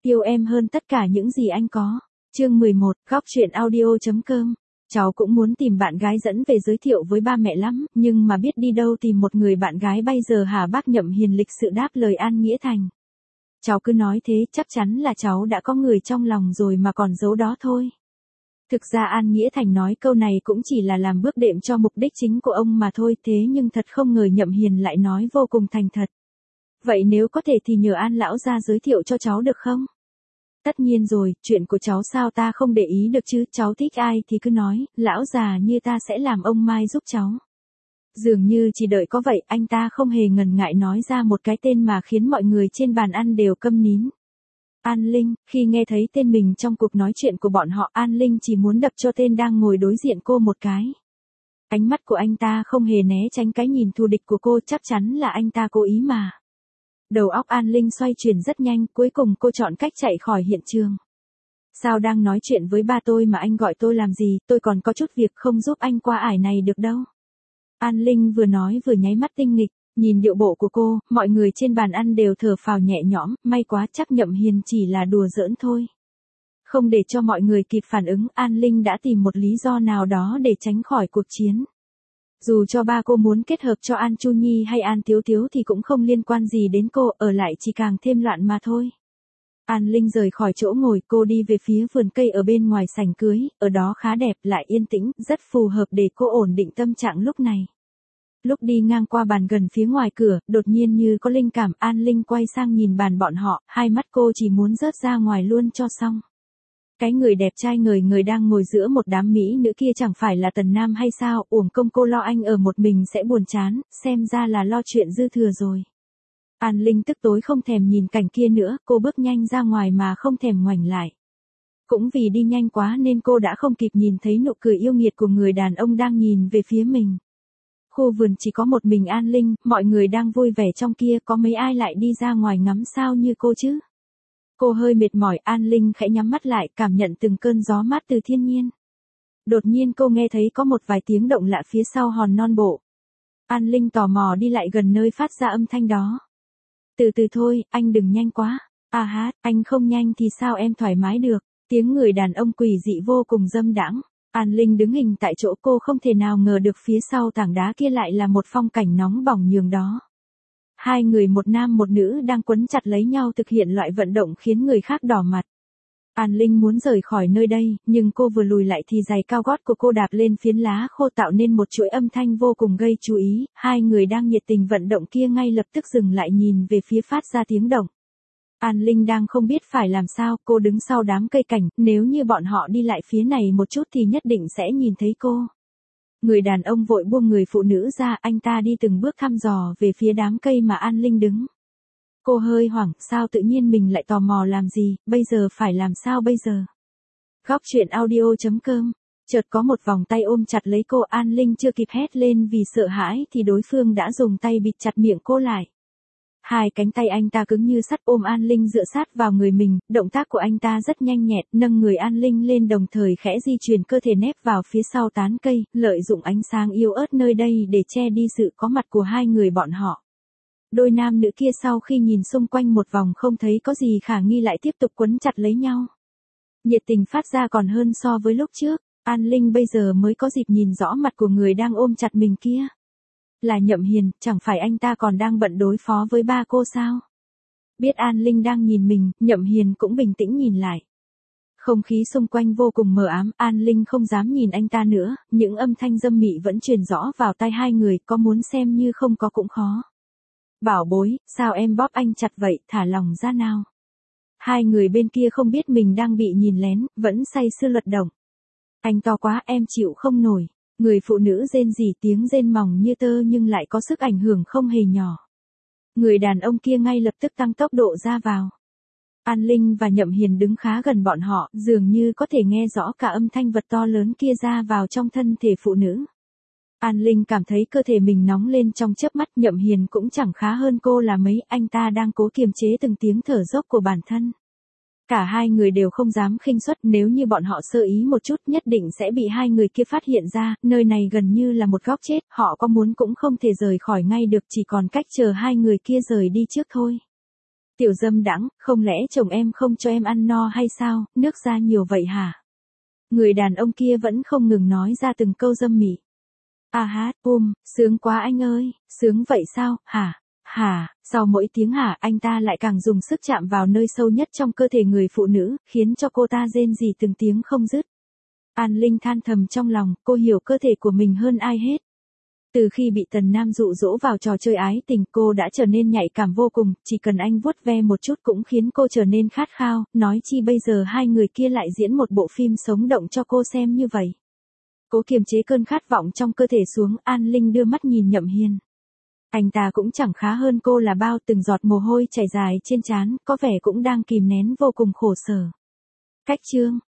yêu em hơn tất cả những gì anh có. Chương 11, góc truyện audio.com. Cháu cũng muốn tìm bạn gái dẫn về giới thiệu với ba mẹ lắm, nhưng mà biết đi đâu tìm một người bạn gái bây giờ hả? Bác Nhậm Hiền lịch sự đáp lời An Nghĩa Thành. Cháu cứ nói thế, chắc chắn là cháu đã có người trong lòng rồi mà còn giấu đó thôi. Thực ra An Nghĩa Thành nói câu này cũng chỉ là làm bước đệm cho mục đích chính của ông mà thôi, thế nhưng thật không ngờ Nhậm Hiền lại nói vô cùng thành thật. Vậy nếu có thể thì nhờ An lão ra giới thiệu cho cháu được không? Tất nhiên rồi, chuyện của cháu sao ta không để ý được chứ, cháu thích ai thì cứ nói, lão già như ta sẽ làm ông Mai giúp cháu. Dường như chỉ đợi có vậy, anh ta không hề ngần ngại nói ra một cái tên mà khiến mọi người trên bàn ăn đều câm nín. An Linh. Khi nghe thấy tên mình trong cuộc nói chuyện của bọn họ, An Linh chỉ muốn đập cho tên đang ngồi đối diện cô một cái. Ánh mắt của anh ta không hề né tránh cái nhìn thù địch của cô, chắc chắn là anh ta cố ý mà. Đầu óc An Linh xoay chuyển rất nhanh, cuối cùng cô chọn cách chạy khỏi hiện trường. Sao đang nói chuyện với ba tôi mà anh gọi tôi làm gì, tôi còn có chút việc không giúp anh qua ải này được đâu. An Linh vừa nói vừa nháy mắt tinh nghịch, nhìn điệu bộ của cô, mọi người trên bàn ăn đều thở phào nhẹ nhõm, may quá chắc Nhậm Hiền chỉ là đùa giỡn thôi. Không để cho mọi người kịp phản ứng, An Linh đã tìm một lý do nào đó để tránh khỏi cuộc chiến. Dù cho ba cô muốn kết hợp cho An Chu Nhi hay An Tiếu Tiếu thì cũng không liên quan gì đến cô, ở lại chỉ càng thêm loạn mà thôi. An Linh rời khỏi chỗ ngồi, cô đi về phía vườn cây ở bên ngoài sảnh cưới, ở đó khá đẹp lại yên tĩnh, rất phù hợp để cô ổn định tâm trạng lúc này. Lúc đi ngang qua bàn gần phía ngoài cửa, đột nhiên như có linh cảm, An Linh quay sang nhìn bàn bọn họ, hai mắt cô chỉ muốn rớt ra ngoài luôn cho xong. Cái người đẹp trai ngời ngời đang ngồi giữa một đám mỹ nữ kia chẳng phải là Tần Nam hay sao, uổng công cô lo anh ở một mình sẽ buồn chán, xem ra là lo chuyện dư thừa rồi. An Linh tức tối không thèm nhìn cảnh kia nữa, cô bước nhanh ra ngoài mà không thèm ngoảnh lại. Cũng vì đi nhanh quá nên cô đã không kịp nhìn thấy nụ cười yêu nghiệt của người đàn ông đang nhìn về phía mình. Khu vườn chỉ có một mình An Linh, mọi người đang vui vẻ trong kia, có mấy ai lại đi ra ngoài ngắm sao như cô chứ? Cô hơi mệt mỏi, An Linh khẽ nhắm mắt lại, cảm nhận từng cơn gió mát từ thiên nhiên. Đột nhiên cô nghe thấy có một vài tiếng động lạ phía sau hòn non bộ. An Linh tò mò đi lại gần nơi phát ra âm thanh đó. Từ từ thôi, anh đừng nhanh quá. À hát, anh không nhanh thì sao em thoải mái được. Tiếng người đàn ông quỷ dị vô cùng dâm đãng. An Linh đứng hình tại chỗ, cô không thể nào ngờ được phía sau tảng đá kia lại là một phong cảnh nóng bỏng nhường đó. Hai người một nam một nữ đang quấn chặt lấy nhau thực hiện loại vận động khiến người khác đỏ mặt. An Linh muốn rời khỏi nơi đây, nhưng cô vừa lùi lại thì giày cao gót của cô đạp lên phiến lá khô tạo nên một chuỗi âm thanh vô cùng gây chú ý. Hai người đang nhiệt tình vận động kia ngay lập tức dừng lại nhìn về phía phát ra tiếng động. An Linh đang không biết phải làm sao, cô đứng sau đám cây cảnh, nếu như bọn họ đi lại phía này một chút thì nhất định sẽ nhìn thấy cô. Người đàn ông vội buông người phụ nữ ra, anh ta đi từng bước thăm dò về phía đám cây mà An Linh đứng. Cô hơi hoảng, sao tự nhiên mình lại tò mò làm gì, bây giờ phải làm sao bây giờ? Góc truyện audio.com. Chợt có một vòng tay ôm chặt lấy cô, An Linh chưa kịp hét lên vì sợ hãi thì đối phương đã dùng tay bịt chặt miệng cô lại. Hai cánh tay anh ta cứng như sắt ôm An Linh dựa sát vào người mình, động tác của anh ta rất nhanh nhẹn, nâng người An Linh lên đồng thời khẽ di chuyển cơ thể nép vào phía sau tán cây, lợi dụng ánh sáng yếu ớt nơi đây để che đi sự có mặt của hai người bọn họ. Đôi nam nữ kia sau khi nhìn xung quanh một vòng không thấy có gì khả nghi lại tiếp tục quấn chặt lấy nhau. Nhiệt tình phát ra còn hơn so với lúc trước, An Linh bây giờ mới có dịp nhìn rõ mặt của người đang ôm chặt mình kia. Là Nhậm Hiền, chẳng phải anh ta còn đang bận đối phó với ba cô sao? Biết An Linh đang nhìn mình, Nhậm Hiền cũng bình tĩnh nhìn lại. Không khí xung quanh vô cùng mờ ám, An Linh không dám nhìn anh ta nữa, những âm thanh dâm mị vẫn truyền rõ vào tai hai người, có muốn xem như không có cũng khó. Bảo bối, sao em bóp anh chặt vậy, thả lòng ra nào. Hai người bên kia không biết mình đang bị nhìn lén, vẫn say sưa luật động. Anh to quá, em chịu không nổi. Người phụ nữ rên rỉ, tiếng rên mỏng như tơ nhưng lại có sức ảnh hưởng không hề nhỏ. Người đàn ông kia ngay lập tức tăng tốc độ ra vào. An Linh và Nhậm Hiền đứng khá gần bọn họ, dường như có thể nghe rõ cả âm thanh vật to lớn kia ra vào trong thân thể phụ nữ. An Linh cảm thấy cơ thể mình nóng lên trong chớp mắt, Nhậm Hiền cũng chẳng khá hơn cô là mấy, anh ta đang cố kiềm chế từng tiếng thở dốc của bản thân. Cả hai người đều không dám khinh suất, nếu như bọn họ sơ ý một chút nhất định sẽ bị hai người kia phát hiện ra, nơi này gần như là một góc chết, họ có muốn cũng không thể rời khỏi ngay được, chỉ còn cách chờ hai người kia rời đi trước thôi. Tiểu dâm đãng, không lẽ chồng em không cho em ăn no hay sao, nước ra nhiều vậy hả? Người đàn ông kia vẫn không ngừng nói ra từng câu dâm mị. A hát, sướng quá anh ơi, sướng vậy sao, hả, sau mỗi tiếng hả anh ta lại càng dùng sức chạm vào nơi sâu nhất trong cơ thể người phụ nữ, khiến cho cô ta rên rỉ từng tiếng không dứt. An Linh than thầm trong lòng, cô hiểu cơ thể của mình hơn ai hết. Từ khi bị Tần Nam dụ dỗ vào trò chơi ái tình, cô đã trở nên nhạy cảm vô cùng, chỉ cần anh vuốt ve một chút cũng khiến cô trở nên khát khao, nói chi bây giờ hai người kia lại diễn một bộ phim sống động cho cô xem như vậy. Cố kiềm chế cơn khát vọng trong cơ thể xuống, An Linh đưa mắt nhìn Nhậm Hiên. Anh ta cũng chẳng khá hơn cô là bao, từng giọt mồ hôi chảy dài trên trán, có vẻ cũng đang kìm nén vô cùng khổ sở. Cách chương